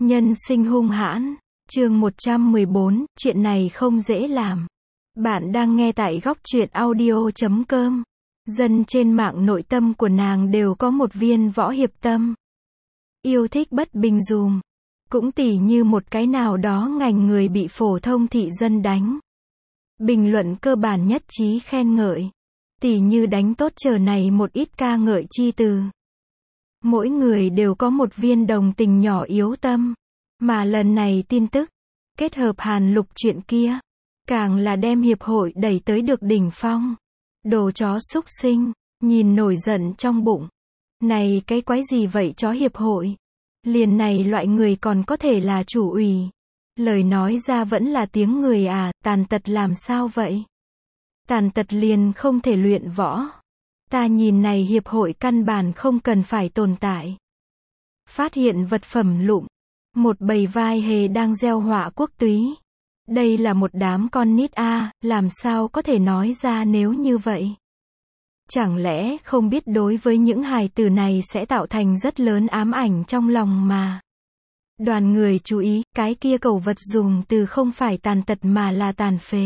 Nhân sinh hung hãn, chương 114, chuyện này không dễ làm. Bạn đang nghe tại góc truyện audio.com. Dân trên mạng nội tâm của nàng đều có một viên võ hiệp tâm. Yêu thích bất bình dùm. Cũng tỉ như một cái nào đó ngành người bị phổ thông thị dân đánh. Bình luận cơ bản nhất trí khen ngợi. Tỉ như đánh tốt chờ này một ít ca ngợi chi từ. Mỗi người đều có một viên đồng tình nhỏ yếu tâm. Mà lần này tin tức, kết hợp Hàn Lục chuyện kia, càng là đem hiệp hội đẩy tới được đỉnh phong. Đồ chó súc sinh, nhìn nổi giận trong bụng. Này cái quái gì vậy chó hiệp hội? Liền này loại người còn có thể là chủ ủy. Lời nói ra vẫn là tiếng người à, tàn tật làm sao vậy? Tàn tật liền không thể luyện võ. Ta nhìn này hiệp hội căn bản không cần phải tồn tại. Phát hiện vật phẩm lụm. Một bầy vai hề đang gieo họa quốc túy. Đây là một đám con nít a, làm sao có thể nói ra nếu như vậy? Chẳng lẽ không biết đối với những hài tử này sẽ tạo thành rất lớn ám ảnh trong lòng mà. Đoàn người chú ý, cái kia cầu vật dùng từ không phải tàn tật mà là tàn phế.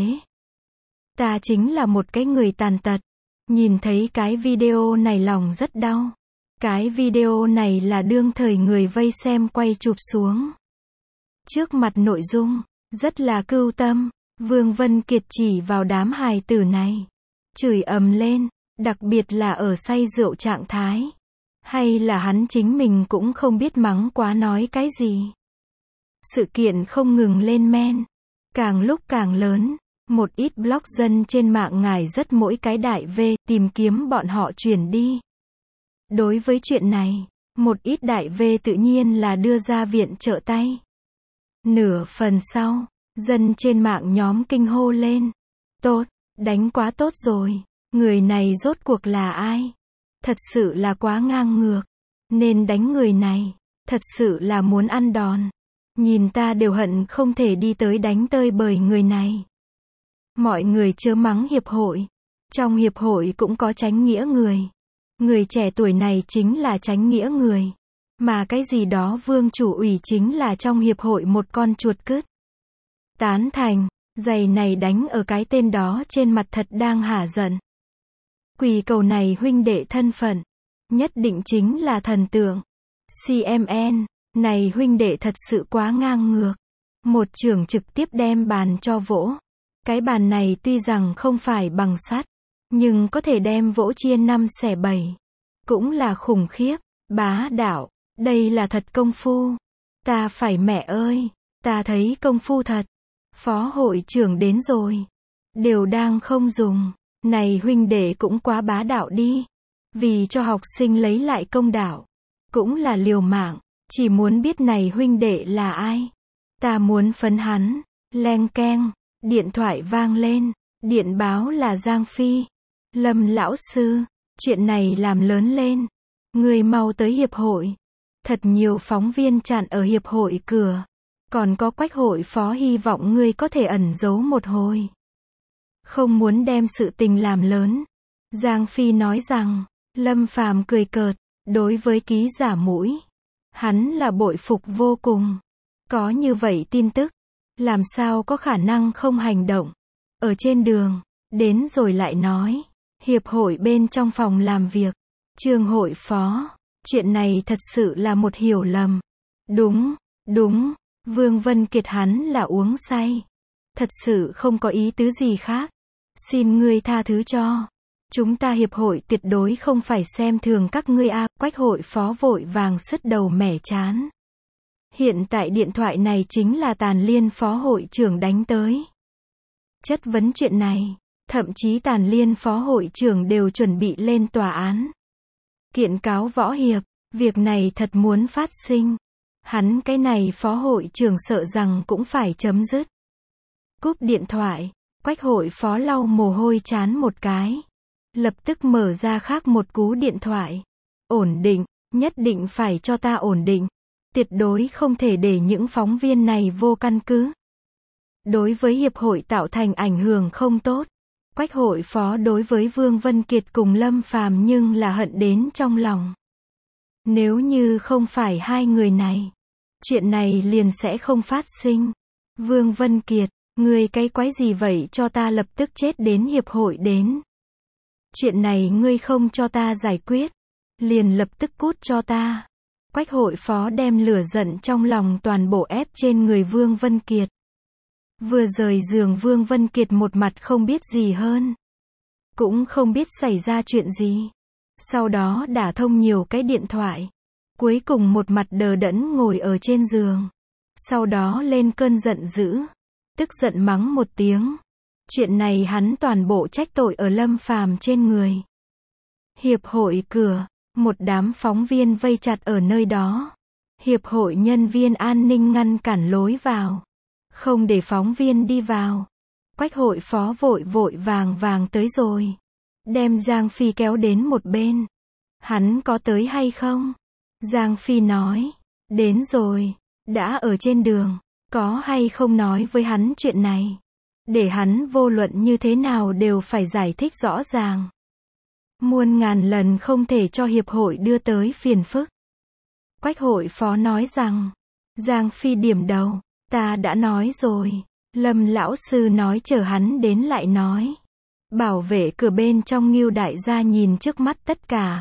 Ta chính là một cái người tàn tật. Nhìn thấy cái video này lòng rất đau. Cái video này là đương thời người vây xem quay chụp xuống. Trước mặt nội dung, rất là cưu tâm, Vương Vân Kiệt chỉ vào đám hài tử này. Chửi ầm lên, đặc biệt là ở say rượu trạng thái. Hay là hắn chính mình cũng không biết mắng quá nói cái gì. Sự kiện không ngừng lên men. Càng lúc càng lớn, một ít blog dân trên mạng ngài rất mỗi cái đại V, tìm kiếm bọn họ chuyển đi. Đối với chuyện này, một ít đại V tự nhiên là đưa ra viện trợ tay. Nửa phần sau, dân trên mạng nhóm kinh hô lên. Tốt, đánh quá tốt rồi. Người này rốt cuộc là ai? Thật sự là quá ngang ngược. Nên đánh người này. Thật sự là muốn ăn đòn. Nhìn ta đều hận không thể đi tới đánh tơi bời người này. Mọi người chớ mắng hiệp hội. Trong hiệp hội cũng có chánh nghĩa người. Người trẻ tuổi này chính là chánh nghĩa người. Mà cái gì đó vương chủ ủy chính là trong hiệp hội một con chuột cứt. Tán thành, giày này đánh ở cái tên đó trên mặt thật đang hả giận. Quỳ cầu này huynh đệ thân phận. Nhất định chính là thần tượng. CMN, này huynh đệ thật sự quá ngang ngược. Một trưởng trực tiếp đem bàn cho vỗ. Cái bàn này tuy rằng không phải bằng sắt. Nhưng có thể đem vỗ chia 5 xẻ 7. Cũng là khủng khiếp, bá đạo, đây là thật công phu. Ta phải mẹ ơi, ta thấy công phu thật. Phó hội trưởng đến rồi. Đều đang không dùng. Này huynh đệ cũng quá bá đạo đi. Vì cho học sinh lấy lại công đạo. Cũng là liều mạng, chỉ muốn biết này huynh đệ là ai. Ta muốn phấn hắn, leng keng, điện thoại vang lên, điện báo là Giang Phi. Lâm lão sư, chuyện này làm lớn lên. Người mau tới hiệp hội. Thật nhiều phóng viên chặn ở hiệp hội cửa. Còn có Quách hội phó hy vọng ngươi có thể ẩn giấu một hồi. Không muốn đem sự tình làm lớn. Giang Phi nói rằng, Lâm Phàm cười cợt, đối với ký giả mũi. Hắn là bội phục vô cùng. Có như vậy tin tức. Làm sao có khả năng không hành động. Ở trên đường, đến rồi lại nói. Hiệp hội bên trong phòng làm việc. Trương hội phó. Chuyện này thật sự là một hiểu lầm. Đúng. Vương Vân Kiệt hắn là uống say. Thật sự không có ý tứ gì khác. Xin ngươi tha thứ cho. Chúng ta hiệp hội tuyệt đối không phải xem thường các ngươi a. Quách hội phó vội vàng sứt đầu mẻ chán. Hiện tại điện thoại này chính là Tàn Liên phó hội trưởng đánh tới. Chất vấn chuyện này. Thậm chí Tàn Liên phó hội trưởng đều chuẩn bị lên tòa án. Kiện cáo võ hiệp, việc này thật muốn phát sinh. Hắn cái này phó hội trưởng sợ rằng cũng phải chấm dứt. Cúp điện thoại, Quách hội phó lau mồ hôi chán một cái. Lập tức mở ra khác một cú điện thoại. Ổn định, nhất định phải cho ta ổn định. Tuyệt đối không thể để những phóng viên này vô căn cứ. Đối với hiệp hội tạo thành ảnh hưởng không tốt. Quách hội phó đối với Vương Vân Kiệt cùng Lâm Phàm nhưng là hận đến trong lòng. Nếu như không phải hai người này, chuyện này liền sẽ không phát sinh. Vương Vân Kiệt, ngươi cái quái gì vậy cho ta lập tức chết đến hiệp hội đến. Chuyện này ngươi không cho ta giải quyết, liền lập tức cút cho ta. Quách hội phó đem lửa giận trong lòng toàn bộ ép trên người Vương Vân Kiệt. Vừa rời giường Vương Vân Kiệt một mặt không biết gì hơn. Cũng không biết xảy ra chuyện gì. Sau đó đả thông nhiều cái điện thoại. Cuối cùng một mặt đờ đẫn ngồi ở trên giường. Sau đó lên cơn giận dữ. Tức giận mắng một tiếng. Chuyện này hắn toàn bộ trách tội ở Lâm Phàm trên người. Hiệp hội cửa, một đám phóng viên vây chặt ở nơi đó. Hiệp hội nhân viên an ninh ngăn cản lối vào. Không để phóng viên đi vào. Quách hội phó vội vội vàng tới rồi. Đem Giang Phi kéo đến một bên. Hắn có tới hay không? Giang Phi nói. Đến rồi. Đã ở trên đường. Có hay không nói với hắn chuyện này? Để hắn vô luận như thế nào đều phải giải thích rõ ràng. Muôn ngàn lần không thể cho hiệp hội đưa tới phiền phức. Quách hội phó nói rằng. Giang Phi điểm đầu. Ta đã nói rồi. Lâm lão sư nói chờ hắn đến lại nói. Bảo vệ cửa bên trong Ngưu đại gia nhìn trước mắt tất cả.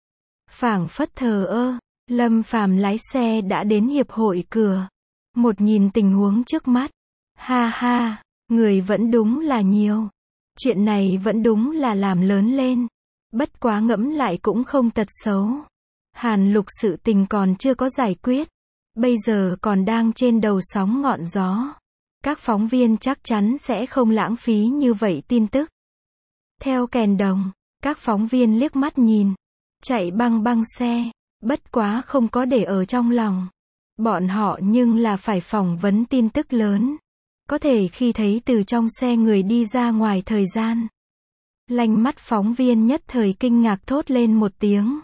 Phảng phất thờ ơ. Lâm Phàm lái xe đã đến hiệp hội cửa. Một nhìn tình huống trước mắt. Ha ha, người vẫn đúng là nhiều. Chuyện này vẫn đúng là làm lớn lên. Bất quá ngẫm lại cũng không tật xấu. Hàn Lục sự tình còn chưa có giải quyết. Bây giờ còn đang trên đầu sóng ngọn gió. Các phóng viên chắc chắn sẽ không lãng phí như vậy tin tức. Theo kèn đồng, các phóng viên liếc mắt nhìn. Chạy băng xe. Bất quá không có để ở trong lòng. Bọn họ nhưng là phải phỏng vấn tin tức lớn. Có thể khi thấy từ trong xe người đi ra ngoài thời gian. Lanh mắt phóng viên nhất thời kinh ngạc thốt lên một tiếng.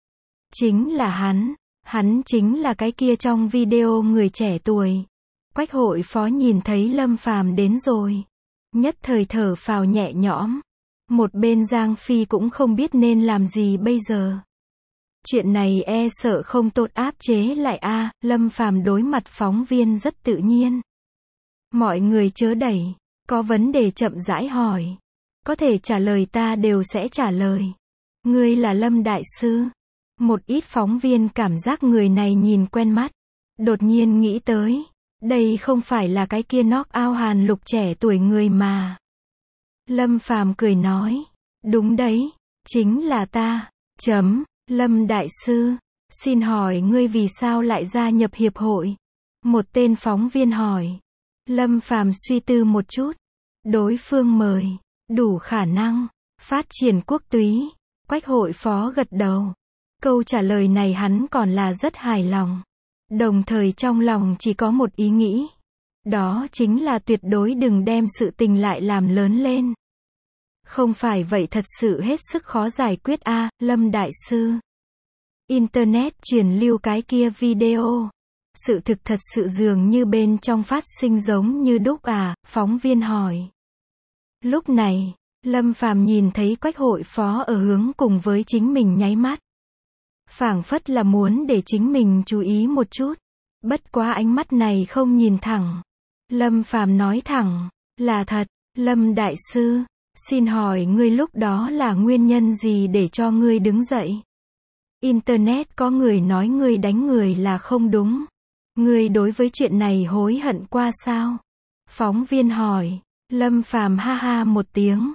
Chính là hắn chính là cái kia trong video người trẻ tuổi. Quách hội phó nhìn thấy Lâm Phàm đến rồi. Nhất thời thở phào nhẹ nhõm. Một bên Giang Phi cũng không biết nên làm gì bây giờ. Chuyện này e sợ không tốt áp chế lại a. Lâm Phàm đối mặt phóng viên rất tự nhiên. Mọi người chớ đẩy, có vấn đề chậm rãi hỏi. Có thể trả lời ta đều sẽ trả lời. Ngươi là Lâm đại sư. Một ít phóng viên cảm giác người này nhìn quen mắt. Đột nhiên nghĩ tới, đây không phải là cái kia knock out Hàn Lục trẻ tuổi người mà. Lâm Phàm cười nói, đúng đấy, chính là ta. Lâm đại sư, xin hỏi ngươi vì sao lại gia nhập hiệp hội? Một tên phóng viên hỏi. Lâm Phàm suy tư một chút. Đối phương mời, đủ khả năng, phát triển quốc túy. Quách hội phó gật đầu. Câu trả lời này hắn còn là rất hài lòng. Đồng thời trong lòng chỉ có một ý nghĩ. Đó chính là tuyệt đối đừng đem sự tình lại làm lớn lên. Không phải vậy thật sự hết sức khó giải quyết a. Lâm đại sư. Internet truyền lưu cái kia video. Sự thực thật sự dường như bên trong phát sinh giống như đúc à, phóng viên hỏi. Lúc này, Lâm Phàm nhìn thấy Quách hội phó ở hướng cùng với chính mình nháy mắt. Phảng phất là muốn để chính mình chú ý một chút. Bất quá ánh mắt này không nhìn thẳng. Lâm Phàm nói thẳng, là thật, Lâm đại sư, xin hỏi ngươi lúc đó là nguyên nhân gì để cho ngươi đứng dậy? Internet có người nói ngươi đánh người là không đúng. Ngươi đối với chuyện này hối hận qua sao? Phóng viên hỏi. Lâm Phàm ha ha một tiếng.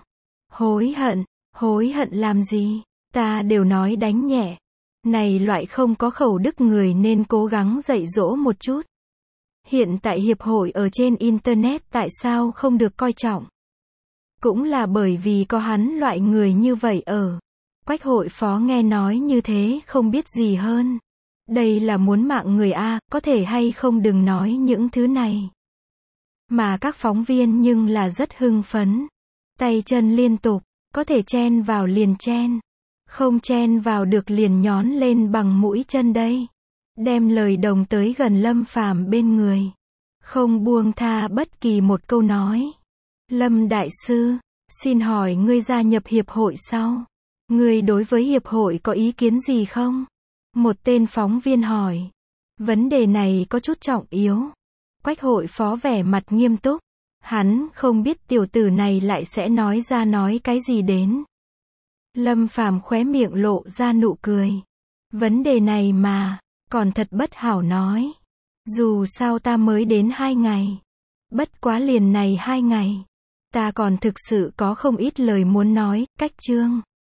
Hối hận làm gì? Ta đều nói đánh nhẹ. Này loại không có khẩu đức người nên cố gắng dạy dỗ một chút. Hiện tại hiệp hội ở trên Internet tại sao không được coi trọng? Cũng là bởi vì có hắn loại người như vậy ở. Quách hội phó nghe nói như thế không biết gì hơn. Đây là muốn mạng người a, có thể hay không đừng nói những thứ này. Mà các phóng viên nhưng là rất hưng phấn. Tay chân liên tục, có thể chen vào liền chen. Không chen vào được liền nhón lên bằng mũi chân đây. Đem lời đồng tới gần Lâm Phàm bên người. Không buông tha bất kỳ một câu nói. Lâm đại sư, xin hỏi ngươi gia nhập hiệp hội sau. Ngươi đối với hiệp hội có ý kiến gì không? Một tên phóng viên hỏi. Vấn đề này có chút trọng yếu. Quách hội phó vẻ mặt nghiêm túc. Hắn không biết tiểu tử này lại sẽ nói cái gì đến. Lâm Phàm khóe miệng lộ ra nụ cười. Vấn đề này mà, còn thật bất hảo nói. Dù sao ta mới đến 2 ngày. Bất quá liền này 2 ngày. Ta còn thực sự có không ít lời muốn nói, Cách Trương.